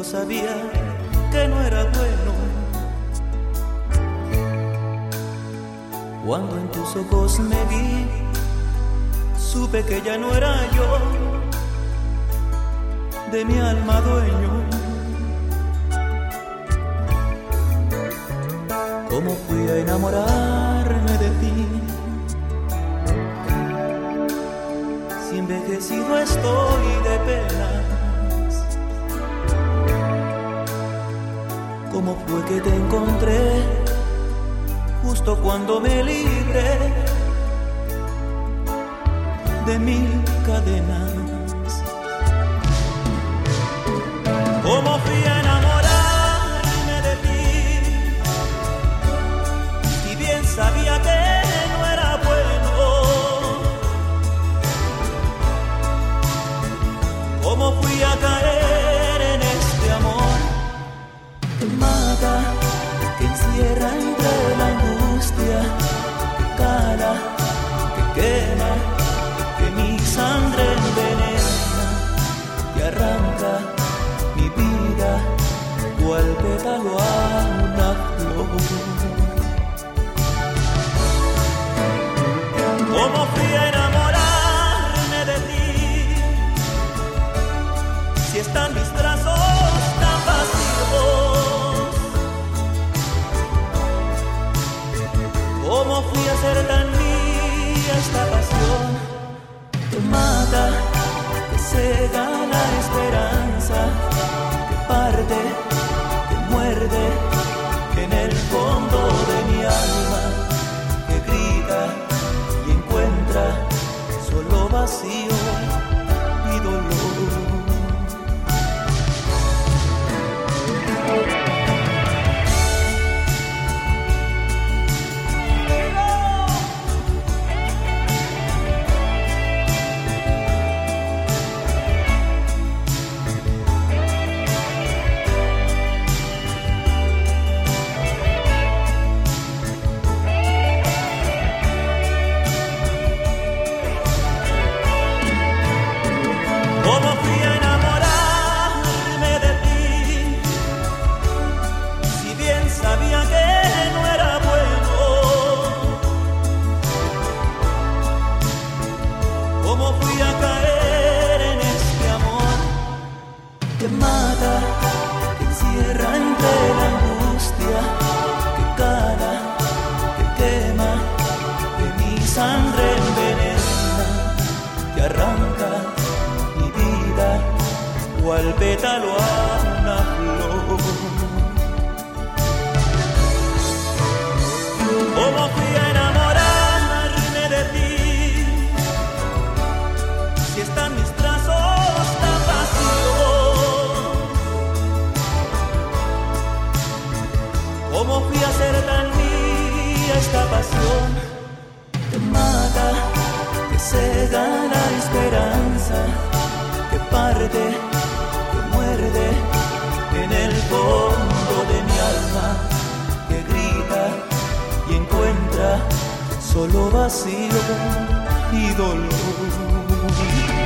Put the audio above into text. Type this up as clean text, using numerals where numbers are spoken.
sabía que no era bueno. Cuando en tus ojos me vi, supe que ya no era yo de mi alma dueño. ¿Cómo fui a enamorarme de ti? Si envejecido estoy de penas. ¿Cómo fue que te encontré justo cuando me libré de mil cadenas? ¿Cómo fui a enamorarme de ti? Si bien sabía que no era bueno. ¿Cómo fui a caer en este amor que mata, que encierra entre la angustia, que cala, que quema, que mi sangre envenena, que arranca mi vida cual pétalo a una flor? ¿Cómo fui a enamorarme de ti? Si están mis brazos tan vacíos, ¿cómo fui a ser tan mía esta pasión que mata, que cega la esperanza, que parte, que muerde en el fondo de mi alma, que grita y encuentra solo vacío y dolor? ¿Cómo fui a enamorarme de ti? Si bien sabía que no era bueno. ¿Cómo fui a caer en este amor que mata, que encierra entre la angustia, que cala, que quema, que mi sangre envenena, que arranca cual pétalo a una flor? ¿Cómo fui a enamorarme de ti? Si están mis brazos tan vacíos, ¿cómo fui a ser tan mía esta pasión que mata, que cega la esperanza, que parte, que muerde en el fondo de mi alma, que grita y encuentra solo vacío y dolor?